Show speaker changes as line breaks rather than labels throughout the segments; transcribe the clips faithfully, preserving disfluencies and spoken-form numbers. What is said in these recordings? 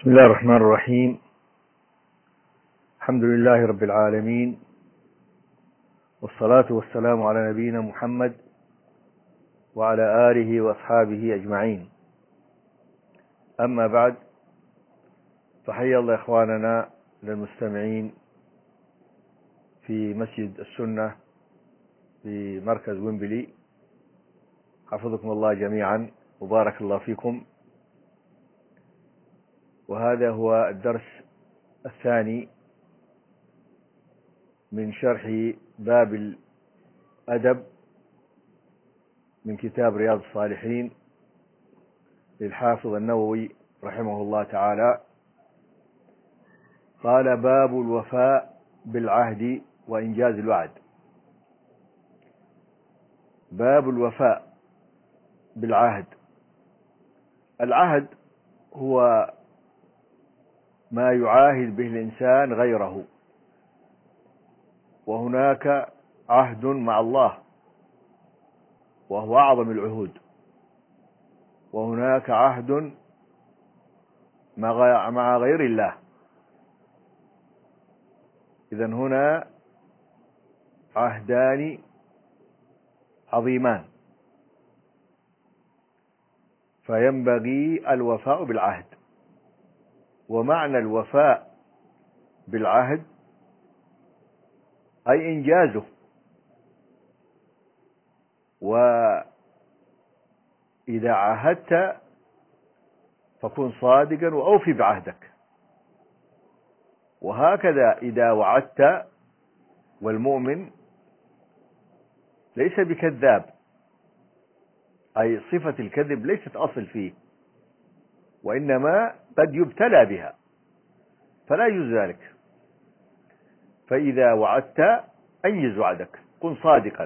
بسم الله الرحمن الرحيم. الحمد لله رب العالمين، والصلاة والسلام على نبينا محمد وعلى آله وأصحابه أجمعين. أما بعد، فحيا الله إخواننا للمستمعين في مسجد السنة في مركز ويمبلي، حفظكم الله جميعا وبارك الله فيكم. وهذا هو الدرس الثاني من شرح باب الأدب من كتاب رياض الصالحين للحافظ النووي رحمه الله تعالى. قال: باب الوفاء بالعهد وإنجاز الوعد. باب الوفاء بالعهد. العهد هو ما يعاهد به الإنسان غيره، وهناك عهد مع الله وهو أعظم العهود، وهناك عهد مع غير الله. إذن هنا عهدان عظيمان، فينبغي الوفاء بالعهد. ومعنى الوفاء بالعهد أي إنجازه، وإذا عاهدت فكن صادقا وأوفي بعهدك، وهكذا إذا وعدت. والمؤمن ليس بكذاب، أي صفة الكذب ليست أصل فيه، وإنما قد يبتلى بها، فلا يجوز ذلك. فإذا وعدت أنجز وعدك، كن صادقا.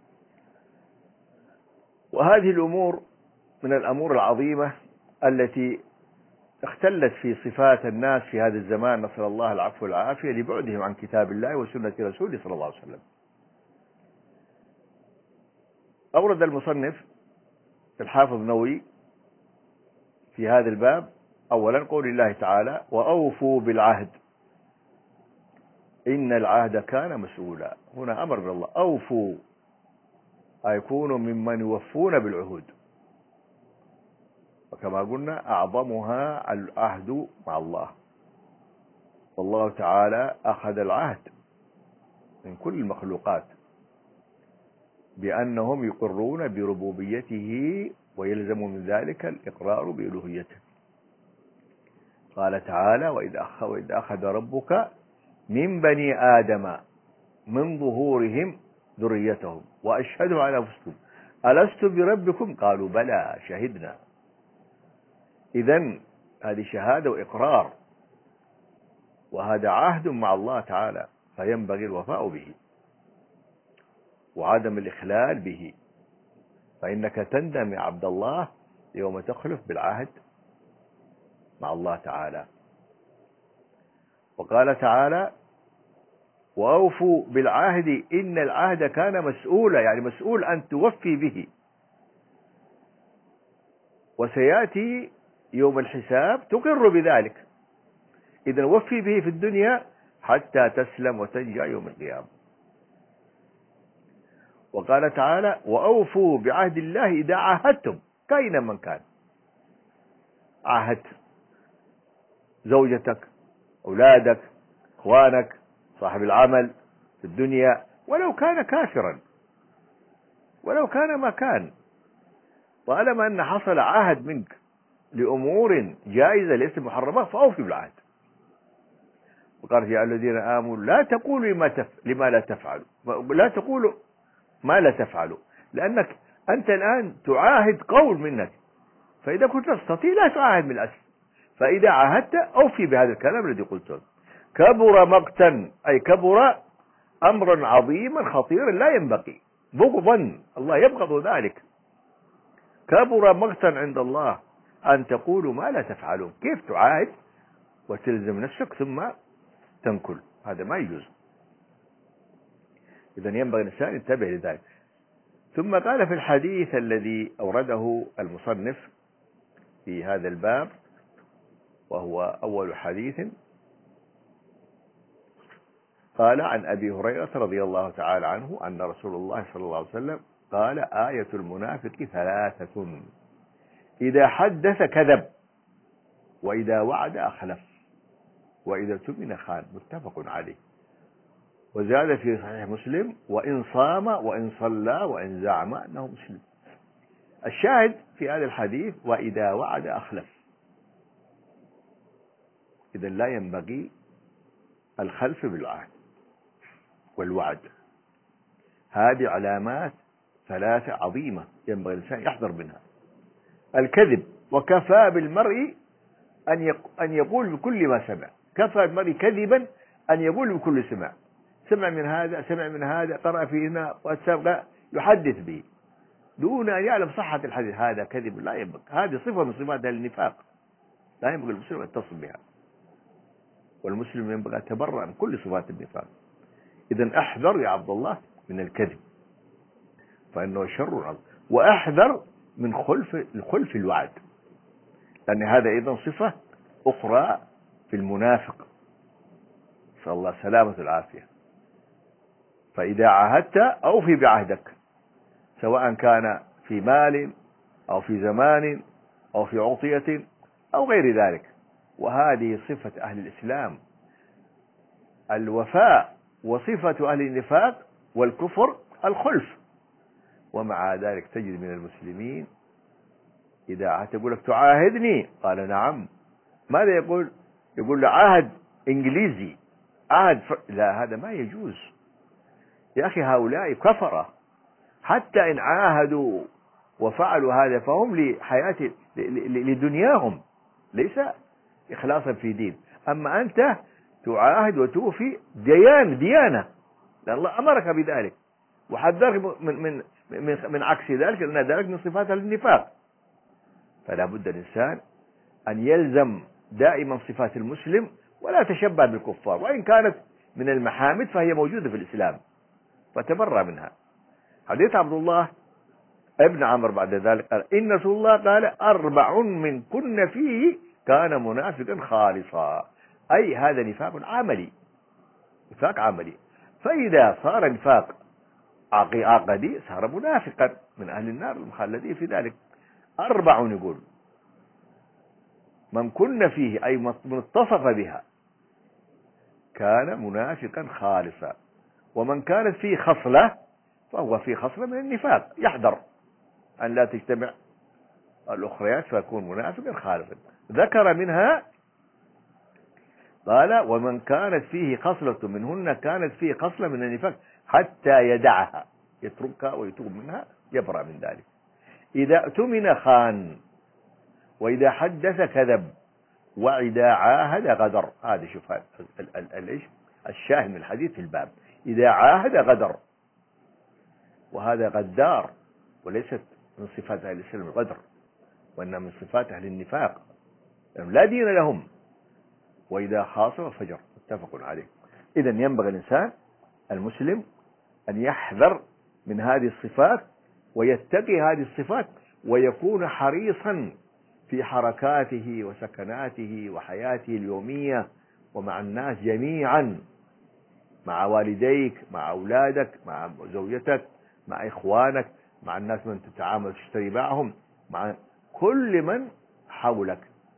وهذه الأمور من الأمور العظيمة التي اختلت في صفات الناس في هذا الزمان، نسأل الله العفو والعافية، لبعدهم عن كتاب الله وسنة رسوله صلى الله عليه وسلم. أورد المصنف الحافظ النووي في هذا الباب أولا قول الله تعالى: وأوفوا بالعهد إن العهد كان مسؤولا. هنا أمر من الله، أوفوا، أي كونوا ممن يوفون بالعهود، وكما قلنا أعظمها العهد مع الله، والله تعالى أخذ العهد من كل المخلوقات بأنهم يقرون بربوبيته، ويلزم من ذلك الإقرار بألوهيته. قال تعالى: وإذ أخذ ربك من بني آدم من ظهورهم ذريتهم وأشهدوا على أنفسهم ألست بربكم قالوا بلى شهدنا. إذن هذه شهادة وإقرار، وهذا عهد مع الله تعالى، فينبغي الوفاء به وعدم الإخلال به، فإنك تندم يا عبد الله يوم تخلف بالعهد مع الله تعالى. وقال تعالى: وأوفوا بالعهد إن العهد كان مسؤولا، يعني مسؤول أن توفي به، وسيأتي يوم الحساب تقر بذلك. إذن وفي به في الدنيا حتى تسلم وتنجى يوم القيامة. وقال تعالى: وأوفوا بعهد الله إذا عاهدتم، كائنا من كان. عاهدت زوجتك، أولادك، إخوانك، صاحب العمل في الدنيا، ولو كان كافرا، ولو كان ما كان، طالما أن حصل عهد منك لأمور جائزة ليست محرمة فأوفي بالعهد. وقال: يا الذين آمنوا لا تقولوا لما, تف... لما لا تفعلوا، لا تقولوا ما لا تفعلوا، لأنك أنت الآن تعاهد قول منك، فإذا كنت تستطيع لا تعاهد من الأسف. فإذا عاهدت أوفي بهذا الكلام الذي قلته. كبر مقتا، أي كبر أمرا عظيما خطيرا لا ينبغي، بغضا الله يبغض ذلك. كبر مقتا عند الله أن تقولوا ما لا تفعلون. كيف تعاهد وتلزم نفسك ثم تنكل؟ هذا ما يجوز. إذن ينبغي الإنسان ينتبه لذلك. ثم قال في الحديث الذي أورده المصنف في هذا الباب: وهو أول حديث قال عن أبي هريرة رضي الله تعالى عنه أن رسول الله صلى الله عليه وسلم قال آية المنافق ثلاثة: إذا حدث كذب، وإذا وعد أخلف، وإذا اؤتمن خان. متفق عليه. وزاد في صحيح مسلم: وإن صام وإن صلى وإن زعم أنه مسلم. الشاهد في هذا الحديث: وإذا وعد أخلف. إذا لا ينبغي الخلف بالعهد والوعد. هذه علامات ثلاثة عظيمة ينبغي الإنسان يحذر منها. الكذب، وكفى بالمرء أن يقول بكل ما سمع. كفى بالمرء كذبا أن يقول بكل سمع. سمع من هذا، سمع من هذا، قرأ في هنا وسبق، يحدث به دون أن يعلم صحة الحديث. هذا كذب لا ينبغي. هذه صفة من صفات النفاق لا ينبغي المسلم أن يتصف بها، والمسلم ينبغي أن يتبرأ من كل صفات النفاق. إذن أحذر يا عبد الله من الكذب، فإنه شر عظيم. وأحذر من خلف خلف الوعد، لأن هذا أيضا صفة أخرى في المنافق، نسأل الله سلامة العافية. فإذا عاهدت أوفي بعهدك، سواء كان في مال أو في زمان أو في عطية أو غير ذلك. وهذه صفة أهل الإسلام، الوفاء. وصفة أهل النفاق والكفر الخلف. ومع ذلك تجد من المسلمين إذا عهدت يقول لك: تعاهدني؟ قال: نعم. ماذا يقول؟ يقول له عهد إنجليزي، عهد ف... لا، هذا ما يجوز يا أخي. هؤلاء كفرة، حتى إن عاهدوا وفعلوا هذا فهم لحياة لدنياهم، ليس إخلاصا في دين. أما أنت تعاهد وتوفي ديان ديانة، لأن الله أمرك بذلك وحذرك من من من, من عكس ذلك، لأن ذلك من صفات النفاق. فلا بد الإنسان أن يلزم دائما صفات المسلم ولا تشبه بالكفار، وإن كانت من المحامد فهي موجودة في الإسلام، فتبرأ منها. حديث عبد الله ابن عمرو بعد ذلك قال: إن رسول الله قال: أربع من كن فيه كان منافقا خالصا. أي هذا نفاق عملي، نفاق عملي. فإذا صار نفاق عقدي صار منافقا من أهل النار المخلدين في ذلك. أربع يقول من كن فيه، أي من اتصف بها، كان منافقا خالصا. ومن كانت فيه خصلة فهو في خصلة من النفاق، يحذر أن لا تجتمع الأخريات فيكون منافقا خالصا. ذكر منها قال: ومن كانت فيه خصلة منهن كانت فيه خصلة من النفاق حتى يدعها، يتركها ويتوب منها، يبرأ من ذلك. إذا اؤتمن خان، وإذا حدث كذب، وإذا عاهد غدر. هذا شوف ايش الشاهد من الحديث في الباب: إذا عاهد غدر. وهذا غدار، وليست من صفات أهل الإسلام الغدر، وإنما من صفات أهل النفاق، يعني لا دين لهم. وإذا خاصم فجر. متفق عليه. إذن ينبغي الإنسان المسلم أن يحذر من هذه الصفات ويتقي هذه الصفات، ويكون حريصا في حركاته وسكناته وحياته اليومية ومع الناس جميعا، مع والديك، مع أولادك، مع زوجتك، مع إخوانك، مع الناس من تتعامل وتشتري معهم، مع كل من حولك.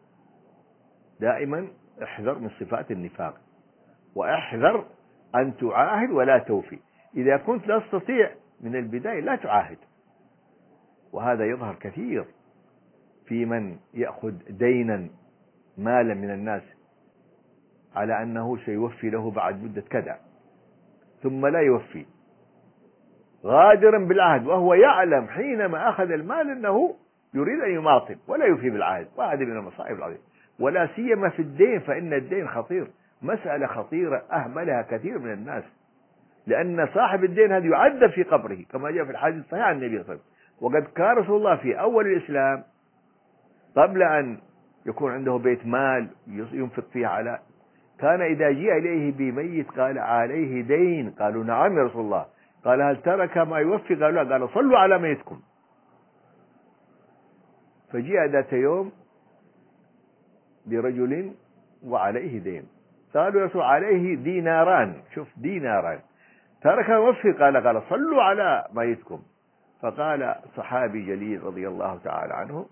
دائما احذر من صفات النفاق، واحذر أن تعاهد ولا توفي. إذا كنت لا تستطيع من البداية لا تعاهد. وهذا يظهر كثير في من يأخذ دينا مالا من الناس على أنه سيوفي له بعد مدة كذا، ثم لا يوفي، غادرا بالعهد، وهو يعلم حينما أخذ المال أنه يريد أن يماطل ولا يوفي بالعهد. وهذا من المصائب العظيمة، ولا سيما في الدين، فإن الدين خطير، مسألة خطيرة أهملها كثير من الناس، لأن صاحب الدين هذا يعذب في قبره كما جاء في الحديث الصحيح عن النبي صلى الله عليه وسلم. وقد كان رسول الله في أول الإسلام قبل أن يكون عنده بيت مال ينفق فيه على، كان إذا جاء إليه بميت قال: عليه دين؟ قالوا: نعم يا رسول الله. قال: هل ترك ما يوفي؟ قالوا: لا. قالوا: صلوا على ميتكم. فجاء ذات يوم برجل وعليه دين. قالوا يا رسول عليه ديناران، شوف ديناران، ترك وفي قال قال صلوا على ميتكم. فقال صحابي جليل رضي الله تعالى عنه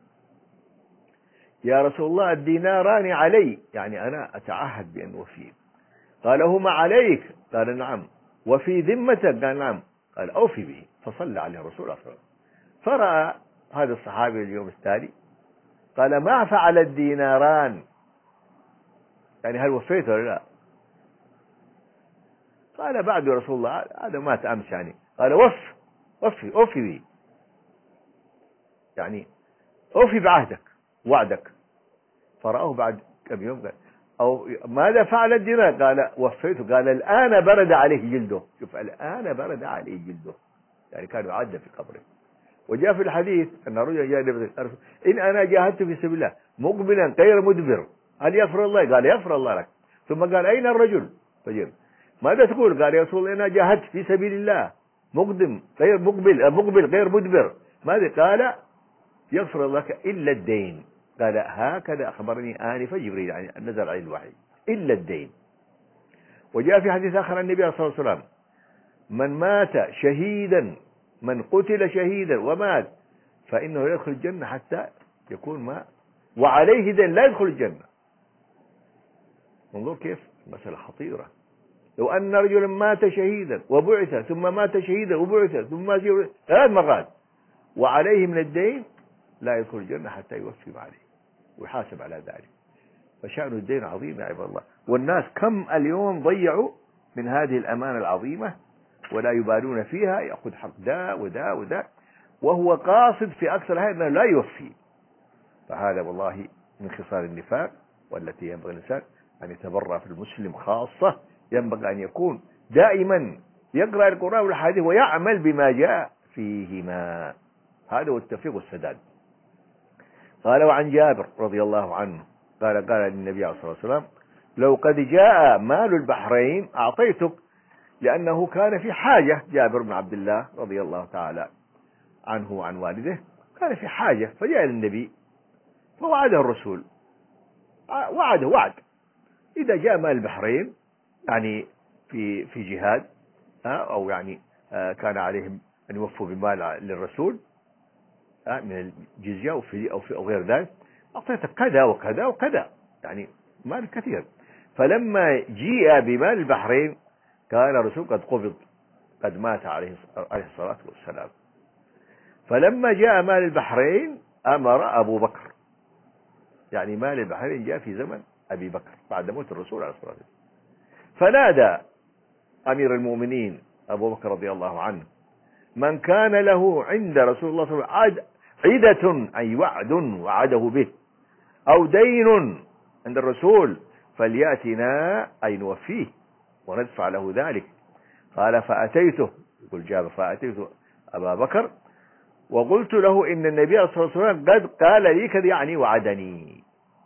يا رسول الله الديناران علي، يعني أنا أتعهد بأن أوفيه. قال هما عليك؟ قال نعم. وفي ذمتك؟ قال نعم. قال أوفي به. فصلى عليه الرسول صلى الله عليه وسلم. فرأى هذا الصحابي اليوم التالي قال ما فعل الديناران، يعني هل وفيت ولا لا؟ قال بعد يا رسول الله هذا مات أمس يعني. قال وف وفي أوفي به، يعني أوفي بعهدك وعدك. فرآه بعد كم يوم قال أو ماذا فعل الدينار؟ قال وفيته. قال الآن برد عليه جلده. شوف الآن برد عليه جلده، يعني كان يعد في قبره. وجاء في الحديث أن رجلا جاء النبي قال إن أنا جاهدت في سبيل الله مقبلا غير مدبر هل يغفر الله؟ قال يغفر الله لك. ثم قال أين الرجل؟ فجر ماذا تقول؟ قال يا رسول الله أنا جاهدت في سبيل الله مقدم غير مقبل مقبل غير مدبر. ماذا؟ قال يغفر الله لك إلا الدين. قال هكذا أخبرني آنفا جبريل، يعني نزل عليه الوحي إلا الدين. وجاء في حديث آخر النبي صلى الله عليه وسلم من مات شهيدا، من قتل شهيدا ومات فإنه لا يدخل الجنة حتى يكون ما وعليه دين لا يدخل الجنة. انظر كيف مسألة خطيرة. لو أن رجلا مات شهيدا وبعث ثم مات شهيدا وبعث ثم مات ثلاث مرات وعليه من الدين لا يدخل الجنة حتى يوفي عليه ويحاسب على ذلك. فشأن الدين عظيم يا عباد الله. والناس كم اليوم ضيعوا من هذه الأمانة العظيمة ولا يبالون فيها، يأخذ حق دا ودا ودا وهو قاصد في أكثر هذا أنه لا يوفي. فهذا والله من خصال النفاق والتي ينبغي الإنسان أن يتبرأ في المسلم خاصة. ينبغي أن يكون دائما يقرأ القرآن والحديث ويعمل بما جاء فيهما. هذا هو التوفيق والسداد. قال وعن جابر رضي الله عنه قال قال للنبي عليه الصلاة والسلام لو قد جاء مال البحرين أعطيتك، لأنه كان في حاجة. جابر بن عبد الله رضي الله تعالى عنه وعن والده كان في حاجة فجاء للنبي فوعده الرسول، وعده وعد إذا جاء مال البحرين يعني في في جهاد أو يعني كان عليهم أن يوفوا بمال للرسول من الجزية أو في أو في أو غير ذلك، أعطيتك كذا وكذا وكذا، يعني مال كثير. فلما جيء بمال البحرين كان الرسول قد قبض قد مات عليه الصلاة والسلام. فلما جاء مال البحرين أمر أبو بكر، يعني مال البحرين جاء في زمن أبي بكر بعد موت الرسول عليه الصلاة والسلام. فنادى أمير المؤمنين أبو بكر رضي الله عنه من كان له عند رسول الله صلى الله عليه وسلم عدة أي وعد وعده به أو دين عند الرسول فليأتنا أي نوفيه وندفع له ذلك. قال فأتيته، يقول جابر فأتيته أبا بكر وقلت له إن النبي صلى الله عليه وسلم قد قال لي كذا يعني وعدني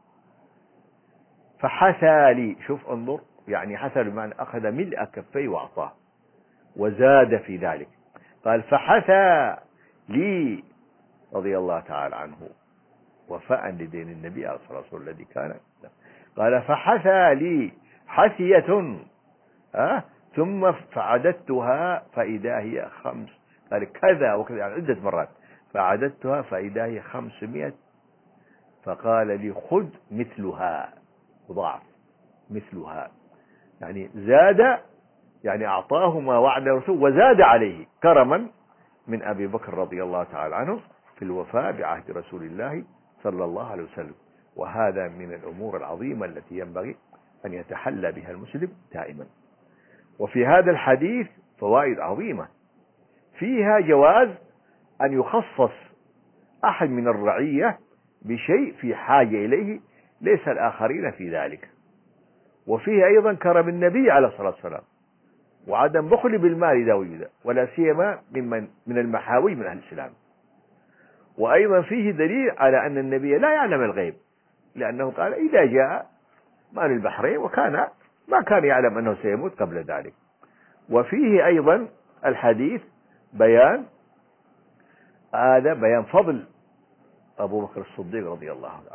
فحثى لي. شوف انظر، يعني حثى بمعنى أخذ ملء كفيه وأعطاه وزاد في ذلك. قال فحثى لي رضي الله تعالى عنه وفاء لدين النبي عليه الصلاة والسلام الذي كان. قال فحثى لي حثية أه؟ ثم فعددتها فإذا هي خمس، قال كذا وكذا يعني عدة مرات، فعددتها فإذا هي خمسمائة. فقال لي خذ مثلها وضعف مثلها، يعني زاد، يعني أعطاه ما وعد الرسول وزاد عليه كرما من أبي بكر رضي الله تعالى عنه في الوفاء بعهد رسول الله صلى الله عليه وسلم. وهذا من الأمور العظيمة التي ينبغي أن يتحلى بها المسلم دائما. وفي هذا الحديث فوائد عظيمة، فيها جواز أن يخصص أحد من الرعية بشيء في حاجة إليه ليس الآخرين في ذلك. وفيه أيضا كرم النبي عليه الصلاة والسلام وعدم بخل بالمال إذا وجد، ولا سيما ممن من المحاوي من أهل الإسلام. وأيضا فيه دليل على أن النبي لا يعلم الغيب، لأنه قال إذا جاء مال البحرين وكان ما كان يعلم أنه سيموت قبل ذلك. وفيه أيضا الحديث بيان هذا بيان فضل أبو بكر الصديق رضي الله عنه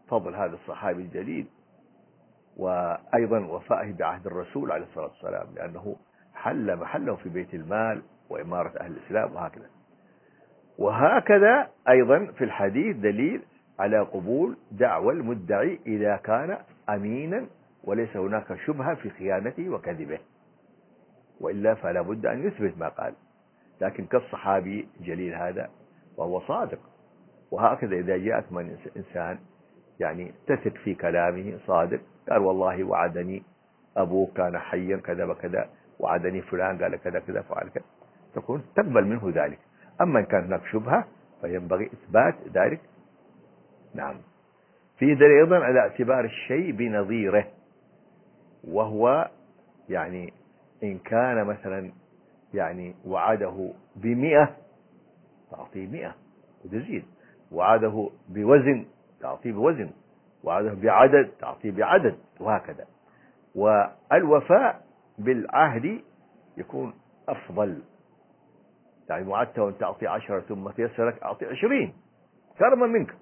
فضل هذا الصحابي الجليل، وأيضا وفائه بعهد الرسول عليه الصلاة والسلام، لأنه حل محله في بيت المال وإمارة أهل الإسلام وهكذا. وهكذا أيضا في الحديث دليل على قبول دعوى المدعي إذا كان أمينا وليس هناك شبهة في خيانته وكذبه، وإلا فلا بد أن يثبت ما قال. لكن كالصحابي الجليل هذا وهو صادق. وهكذا إذا جاءت من إنسان يعني تثق في كلامه صادق، قال والله وعدني أبوك كان حيا كذا وكذا، وعدني فلان قال كذا كذا فعل كذا، تكون تقبل منه ذلك. أما إن كان هناك شبهة فينبغي إثبات ذلك. نعم. فيه دليل أيضا على اعتبار الشيء بنظيره، وهو يعني إن كان مثلا يعني وعده بمئة تعطيه مئة وتزيد، وعده بوزن تعطيه بوزن، وعده بعدد تعطيه بعدد، وهكذا. والوفاء بالعهد يكون أفضل، يعني وعدت وأن تعطي عشرة ثم تيسر لك أعطي عشرين كرما منك.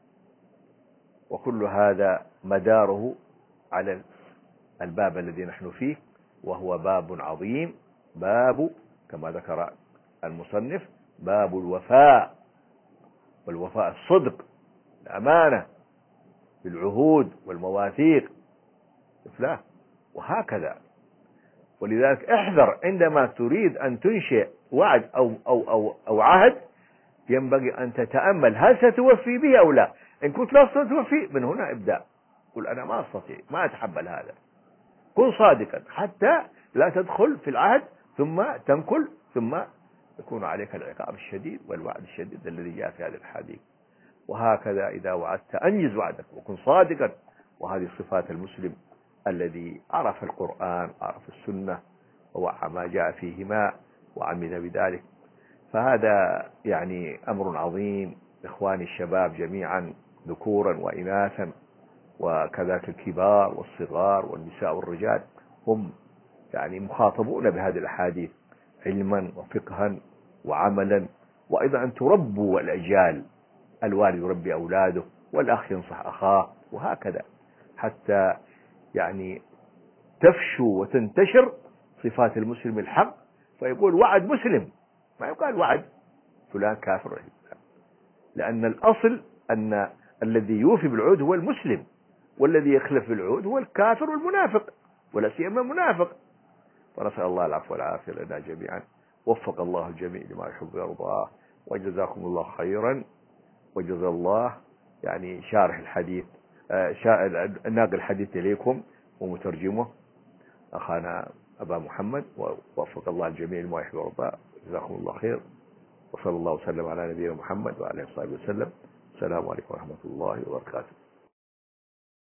وكل هذا مداره على الباب الذي نحن فيه، وهو باب عظيم، باب كما ذكر المصنف باب الوفاء. والوفاء الصدق، الأمانة بالعهود والمواثيق، لا وهكذا. ولذلك احذر عندما تريد أن تنشئ وعد أو, أو, أو, أو عهد، ينبغي أن تتأمل هل ستوفي به أو لا. إن كنت لا تستطيع من هنا ابدأ، قل أنا ما أستطيع، ما أتحمل هذا. كن صادقا حتى لا تدخل في العهد ثم تنكل، ثم يكون عليك العقاب الشديد والوعد الشديد الذي جاء في هذه الحديث. وهكذا إذا وعدت أنجز وعدك وكن صادقا. وهذه صفات المسلم الذي عرف القرآن عرف السنة ووعى ما جاء فيهما وعمل بذلك. فهذا يعني أمر عظيم. إخواني الشباب جميعا ذكورا وإناثا، وكذلك الكبار والصغار والنساء والرجال، هم يعني مخاطبون بهذه الأحاديث علما وفقها وعملا. وأيضا أن تربوا الأجيال، الوالد يربي أولاده والأخ ينصح أخاه، وهكذا حتى يعني تفشو وتنتشر صفات المسلم الحق، فيقول وعد مسلم، ما يقال وعد فلان كافر. لأن الأصل أن الذي يوفي بالعهد هو المسلم، والذي يخلف بالعهد هو الكافر والمنافق، ولا سيما المنافق. ونسأل الله العفو والعافية لنا جميعا. وفق الله الجميع لما يحب ويرضاه، وجزاكم الله خيرا. وجزا الله يعني شارح الحديث ناقل الحديث إليكم ومترجمه أخانا أبا محمد، ووفق الله الجميع لما يحب ويرضاه. جزاكم الله خير، وصلى الله وسلم على نبينا محمد وعلى آله وصحبه وسلم. السلام عليكم ورحمة الله وبركاته.